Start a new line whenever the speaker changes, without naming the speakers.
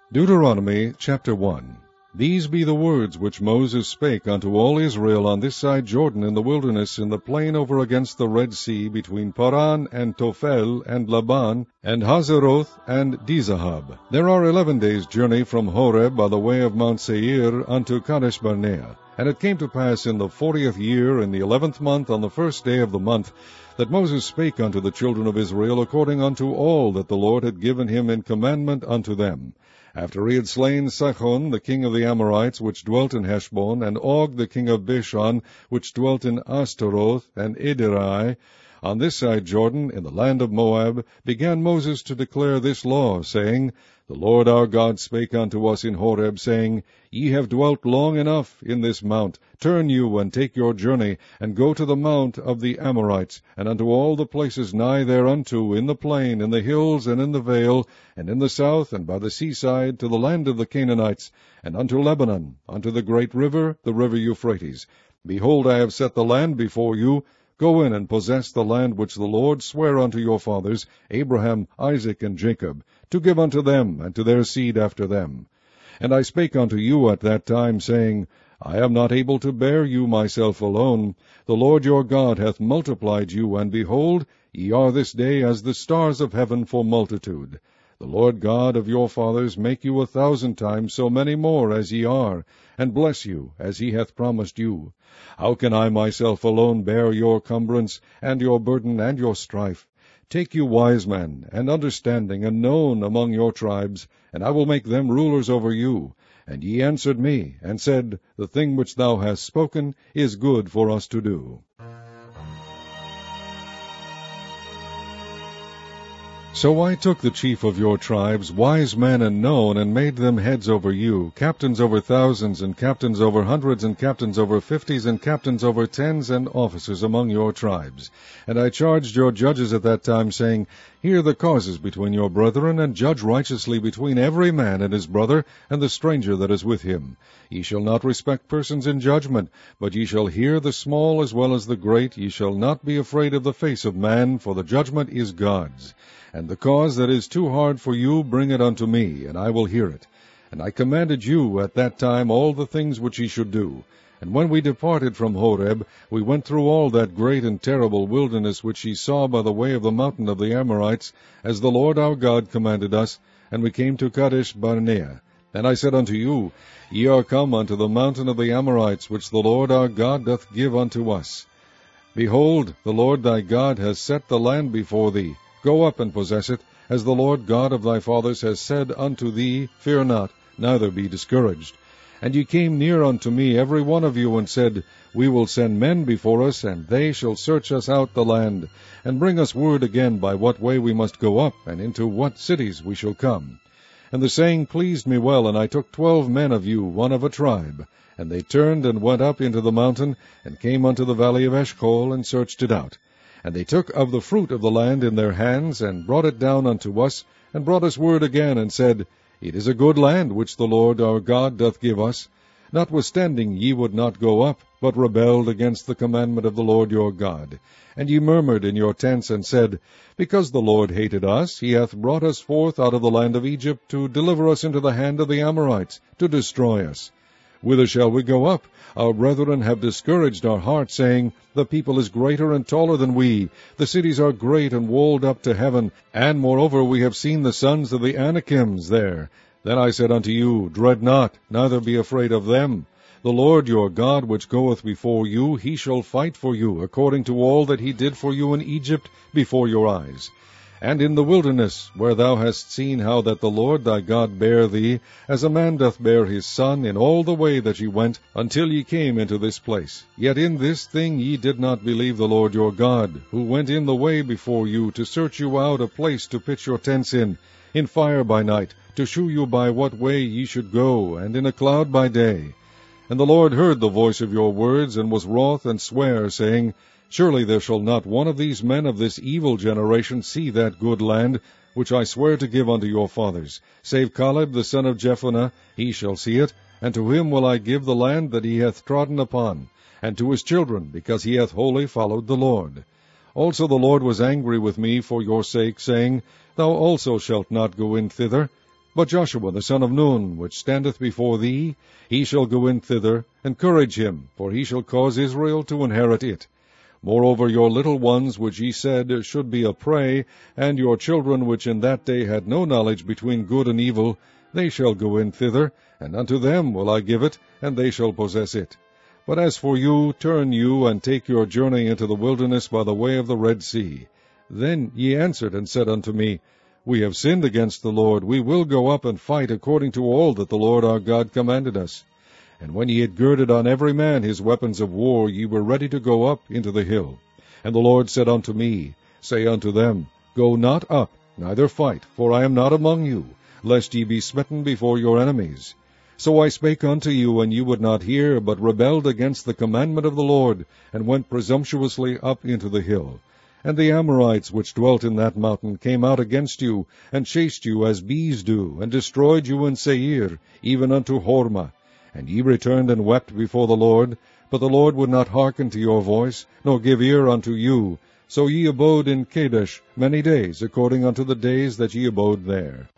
Deuteronomy chapter 1. These be the words which Moses spake unto all Israel on this side Jordan in the wilderness, in the plain over against the Red Sea, between Paran and Tophel and Laban, and Hazeroth and Dizahab. There are 11 days' journey from Horeb by the way of Mount Seir unto Kadesh Barnea. And it came to pass in the 40th year, in the 11th month, on the first day of the month, that Moses spake unto the children of Israel according unto all that the Lord had given him in commandment unto them. After he had slain Sihon the king of the Amorites, which dwelt in Heshbon, and Og the king of Bashan, which dwelt in Ashtaroth and Edrei, on this side Jordan, in the land of Moab, began Moses to declare this law, saying, The Lord our God spake unto us in Horeb, saying, Ye have dwelt long enough in this mount. Turn you, and take your journey, and go to the mount of the Amorites, and unto all the places nigh thereunto, in the plain, in the hills, and in the vale, and in the south, and by the seaside, to the land of the Canaanites, and unto Lebanon, unto the great river, the river Euphrates. Behold, I have set the land before you. Go in and possess the land which the Lord sware unto your fathers, Abraham, Isaac, and Jacob, to give unto them, and to their seed after them. And I spake unto you at that time, saying, I am not able to bear you myself alone. The Lord your God hath multiplied you, and behold, ye are this day as the stars of heaven for multitude. The Lord God of your fathers make you 1,000 times so many more as ye are, and bless you as he hath promised you. How can I myself alone bear your cumbrance, and your burden, and your strife? Take you wise men, and understanding, and known among your tribes, and I will make them rulers over you. And ye answered me, and said, The thing which thou hast spoken is good for us to do. So I took the chief of your tribes, wise men and known, and made them heads over you, captains over thousands, and captains over hundreds, and captains over 50s, and captains over 10s, and officers among your tribes. And I charged your judges at that time, saying, Hear the causes between your brethren, and judge righteously between every man and his brother, and the stranger that is with him. Ye shall not respect persons in judgment, but ye shall hear the small as well as the great. Ye shall not be afraid of the face of man, for the judgment is God's. And the cause that is too hard for you, bring it unto me, and I will hear it. And I commanded you at that time all the things which ye should do. And when we departed from Horeb, we went through all that great and terrible wilderness which ye saw by the way of the mountain of the Amorites, as the Lord our God commanded us, and we came to Kadesh Barnea. And I said unto you, Ye are come unto the mountain of the Amorites, which the Lord our God doth give unto us. Behold, the Lord thy God has set the land before thee. Go up and possess it, as the Lord God of thy fathers has said unto thee, Fear not, neither be discouraged. And ye came near unto me, every one of you, and said, We will send men before us, and they shall search us out the land, and bring us word again by what way we must go up, and into what cities we shall come. And the saying pleased me well, and I took 12 men of you, one of a tribe. And they turned and went up into the mountain, and came unto the valley of Eshcol, and searched it out. And they took of the fruit of the land in their hands, and brought it down unto us, and brought us word again, and said, It is a good land which the Lord our God doth give us. Notwithstanding ye would not go up, but rebelled against the commandment of the Lord your God. And ye murmured in your tents, and said, Because the Lord hated us, he hath brought us forth out of the land of Egypt, to deliver us into the hand of the Amorites, to destroy us. Whither shall we go up? Our brethren have discouraged our heart, saying, The people is greater and taller than we. The cities are great and walled up to heaven. And moreover we have seen the sons of the Anakims there. Then I said unto you, Dread not, neither be afraid of them. The Lord your God, which goeth before you, he shall fight for you, according to all that he did for you in Egypt before your eyes. And in the wilderness, where thou hast seen how that the Lord thy God bare thee, as a man doth bear his son, in all the way that ye went, until ye came into this place. Yet in this thing ye did not believe the Lord your God, who went in the way before you, to search you out a place to pitch your tents in fire by night, to shew you by what way ye should go, and in a cloud by day. And the Lord heard the voice of your words, and was wroth, and sware, saying, Surely there shall not one of these men of this evil generation see that good land, which I swear to give unto your fathers, save Caleb the son of Jephunneh, he shall see it, and to him will I give the land that he hath trodden upon, and to his children, because he hath wholly followed the Lord. Also the Lord was angry with me for your sake, saying, Thou also shalt not go in thither. But Joshua the son of Nun, which standeth before thee, he shall go in thither, encourage him, for he shall cause Israel to inherit it. Moreover, your little ones, which ye said should be a prey, and your children, which in that day had no knowledge between good and evil, they shall go in thither, and unto them will I give it, and they shall possess it. But as for you, turn you, and take your journey into the wilderness by the way of the Red Sea. Then ye answered and said unto me, We have sinned against the Lord. We will go up and fight according to all that the Lord our God commanded us. And when ye had girded on every man his weapons of war, ye were ready to go up into the hill. And the Lord said unto me, Say unto them, Go not up, neither fight, for I am not among you, lest ye be smitten before your enemies. So I spake unto you, and ye would not hear, but rebelled against the commandment of the Lord, and went presumptuously up into the hill. And the Amorites which dwelt in that mountain came out against you, and chased you as bees do, and destroyed you in Seir, even unto Hormah. And ye returned and wept before the Lord, but the Lord would not hearken to your voice, nor give ear unto you. So ye abode in Kadesh many days, according unto the days that ye abode there.